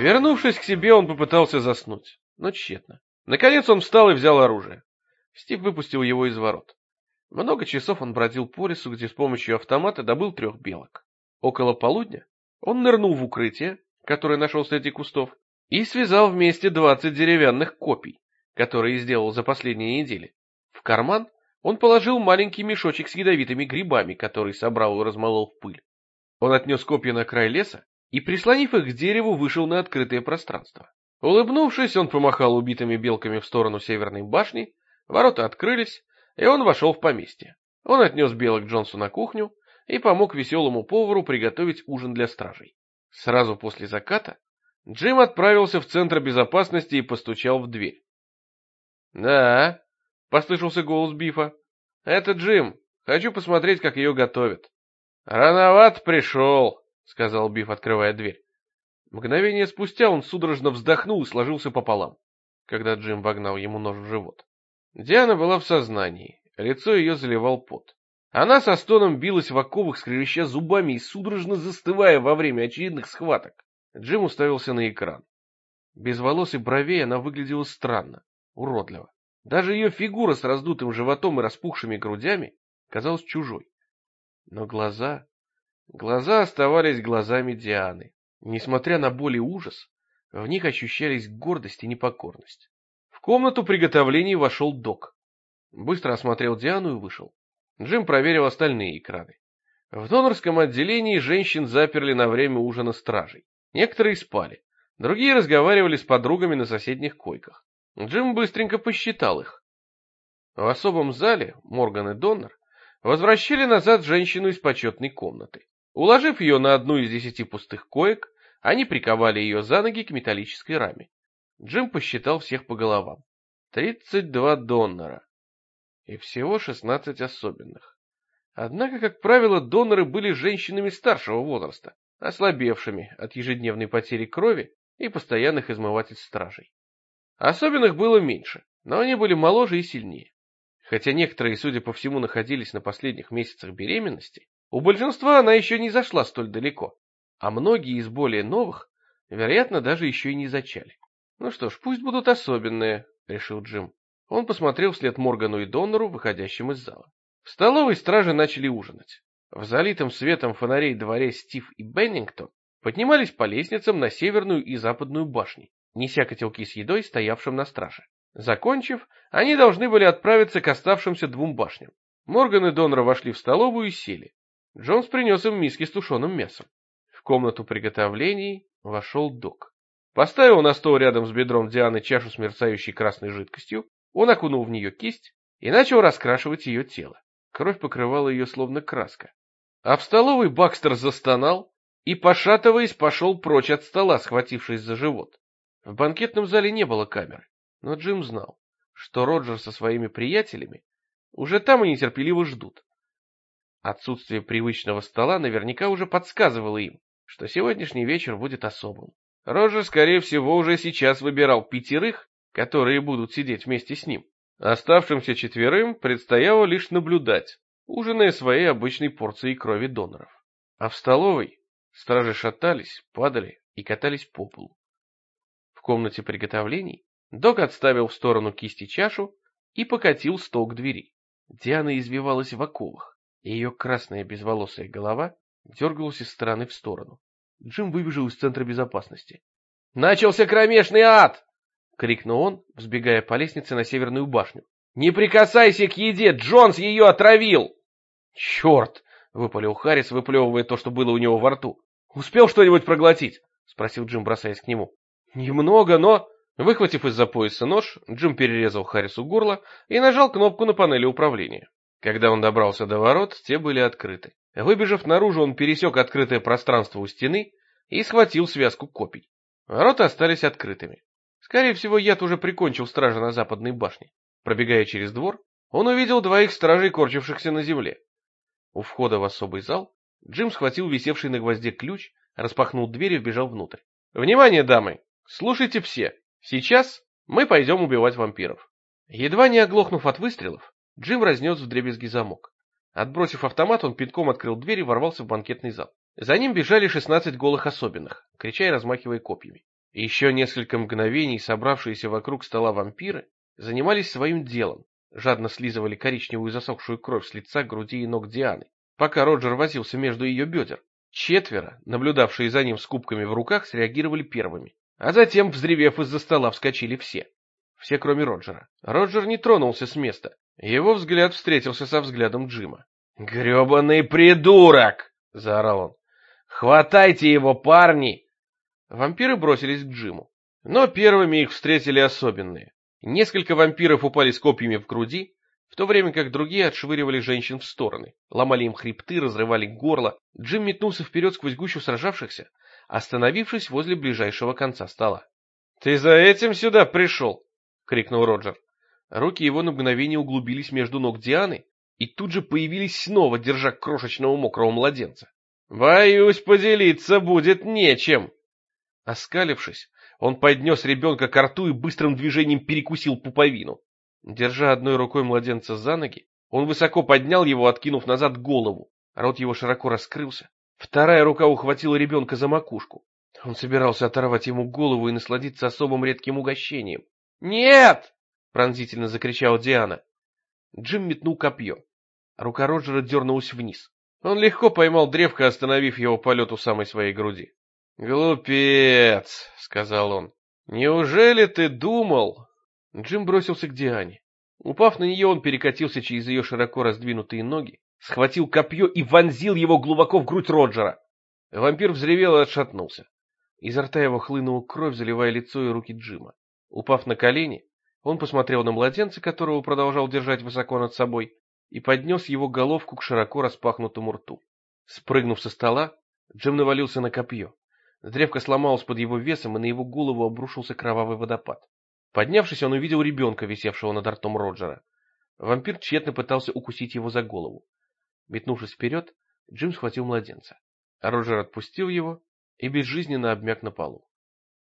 Вернувшись к себе, он попытался заснуть, но тщетно. Наконец он встал и взял оружие. Стив выпустил его из ворот. Много часов он бродил по лесу, где с помощью автомата добыл 3 белок. Около полудня он нырнул в укрытие, которое нашел среди кустов, и связал вместе 20 деревянных копий, которые сделал за последние недели. В карман он положил маленький мешочек с ядовитыми грибами, который собрал и размолол в пыль. Он отнес копья на край леса и, прислонив их к дереву, вышел на открытое пространство. Улыбнувшись, он помахал убитыми белками в сторону северной башни, ворота открылись, и он вошел в поместье. Он отнес белок Джонсу на кухню и помог веселому повару приготовить ужин для стражей. Сразу после заката Джим отправился в центр безопасности и постучал в дверь. «Да», — послышался голос Бифа, — «это Джим. Хочу посмотреть, как ее готовят». «Рановат пришел», — сказал Биф, открывая дверь. Мгновение спустя он судорожно вздохнул и сложился пополам, когда Джим вогнал ему нож в живот. Диана была в сознании, лицо ее заливал пот. Она со стоном билась в оковах, скрежеща зубами и судорожно застывая во время очередных схваток. Джим уставился на экран. Без волос и бровей она выглядела странно, уродливо. Даже ее фигура с раздутым животом и распухшими грудями казалась чужой. Но глаза оставались глазами Дианы. Несмотря на боль и ужас, в них ощущались гордость и непокорность. В комнату приготовлений вошел Док. Быстро осмотрел Диану и вышел. Джим проверил остальные экраны. В донорском отделении женщин заперли на время ужина стражей. Некоторые спали, другие разговаривали с подругами на соседних койках. Джим быстренько посчитал их. В особом зале Морган и Доннер возвращали назад женщину из почетной комнаты. Уложив ее на одну из 10 пустых коек, они приковали ее за ноги к металлической раме. Джим посчитал всех по головам. 32 донора. И всего 16 особенных. Однако, как правило, доноры были женщинами старшего возраста, ослабевшими от ежедневной потери крови и постоянных измывательств стражей. Особенных было меньше, но они были моложе и сильнее. Хотя некоторые, судя по всему, находились на последних месяцах беременности, у большинства она еще не зашла столь далеко, а многие из более новых, вероятно, даже еще и не зачали. «Ну что ж, пусть будут особенные», — решил Джим. Он посмотрел вслед Моргану и Доннеру, выходящим из зала. В столовой стражи начали ужинать. В залитом светом фонарей дворе Стив и Беннингтон поднимались по лестницам на северную и западную башни, неся котелки с едой, стоявшим на страже. Закончив, они должны были отправиться к оставшимся 2 башням. Морган и Доннер вошли в столовую и сели. Джонс принес им миски с тушеным мясом. В комнату приготовлений вошел Док. Поставил на стол рядом с бедром Дианы чашу с мерцающей красной жидкостью, он окунул в нее кисть и начал раскрашивать ее тело. Кровь покрывала ее словно краска. А в столовой Бакстер застонал и, пошатываясь, пошел прочь от стола, схватившись за живот. В банкетном зале не было камеры, но Джим знал, что Роджер со своими приятелями уже там и нетерпеливо ждут. Отсутствие привычного стола наверняка уже подсказывало им, что сегодняшний вечер будет особым. Роджер, скорее всего, уже сейчас выбирал 5, которые будут сидеть вместе с ним. Оставшимся 4 предстояло лишь наблюдать, ужиная своей обычной порцией крови доноров. А в столовой стражи шатались, падали и катались по полу. В комнате приготовлений Док отставил в сторону кисти чашу и покатил стол к двери. Диана извивалась в оковах, и ее красная безволосая голова дергалась из стороны в сторону. Джим выбежал из центра безопасности. «Начался кромешный ад!» — крикнул он, взбегая по лестнице на северную башню. «Не прикасайся к еде! Джонс ее отравил!» «Черт!» — выпалил Харрис, выплевывая то, что было у него во рту. «Успел что-нибудь проглотить?» — спросил Джим, бросаясь к нему. «Немного, но...» Выхватив из-за пояса нож, Джим перерезал Харрису горло и нажал кнопку на панели управления. Когда он добрался до ворот, те были открыты. Выбежав наружу, он пересек открытое пространство у стены и схватил связку копий. Ворота остались открытыми. Скорее всего, яд уже прикончил стража на западной башне. Пробегая через двор, он увидел 2 стражей, корчившихся на земле. У входа в особый зал Джим схватил висевший на гвозде ключ, распахнул дверь и вбежал внутрь. «Внимание, дамы! Слушайте все! Сейчас мы пойдем убивать вампиров». Едва не оглохнув от выстрелов, Джим разнес вдребезги замок. Отбросив автомат, он пинком открыл дверь и ворвался в банкетный зал. За ним бежали 16 голых особенных, крича и размахивая копьями. Еще несколько мгновений собравшиеся вокруг стола вампиры занимались своим делом, жадно слизывали коричневую засохшую кровь с лица, груди и ног Дианы, пока Роджер возился между ее бедер. Четверо, наблюдавшие за ним с кубками в руках, среагировали первыми, а затем, взревев из-за стола, вскочили все. Все, кроме Роджера. Роджер не тронулся с места. Его взгляд встретился со взглядом Джима. «Гребаный придурок!» — заорал он. «Хватайте его, парни!» Вампиры бросились к Джиму. Но первыми их встретили особенные. Несколько вампиров упали с копьями в груди, в то время как другие отшвыривали женщин в стороны, ломали им хребты, разрывали горло. Джим метнулся вперед сквозь гущу сражавшихся, остановившись возле ближайшего конца стола. «Ты за этим сюда пришел?» — крикнул Роджер. Руки его на мгновение углубились между ног Дианы и тут же появились снова, держа крошечного мокрого младенца. «Боюсь, поделиться будет нечем!» Оскалившись, он поднес ребенка ко рту и быстрым движением перекусил пуповину. Держа одной рукой младенца за ноги, он высоко поднял его, откинув назад голову. Рот его широко раскрылся. Вторая рука ухватила ребенка за макушку. Он собирался оторвать ему голову и насладиться особым редким угощением. «Нет!» — пронзительно закричала Диана. Джим метнул копье. Рука Роджера дернулась вниз. Он легко поймал древко, остановив его полет у самой своей груди. «Глупец!» — сказал он. «Неужели ты думал?» Джим бросился к Диане. Упав на нее, он перекатился через ее широко раздвинутые ноги, схватил копье и вонзил его глубоко в грудь Роджера. Вампир взревел и отшатнулся. Изо рта его хлынула кровь, заливая лицо и руки Джима. Упав на колени, он посмотрел на младенца, которого продолжал держать высоко над собой, и поднес его головку к широко распахнутому рту. Спрыгнув со стола, Джим навалился на копье. Древко сломалось под его весом, и на его голову обрушился кровавый водопад. Поднявшись, он увидел ребенка, висевшего над ртом Роджера. Вампир тщетно пытался укусить его за голову. Метнувшись вперед, Джим схватил младенца. Роджер отпустил его и безжизненно обмяк на полу.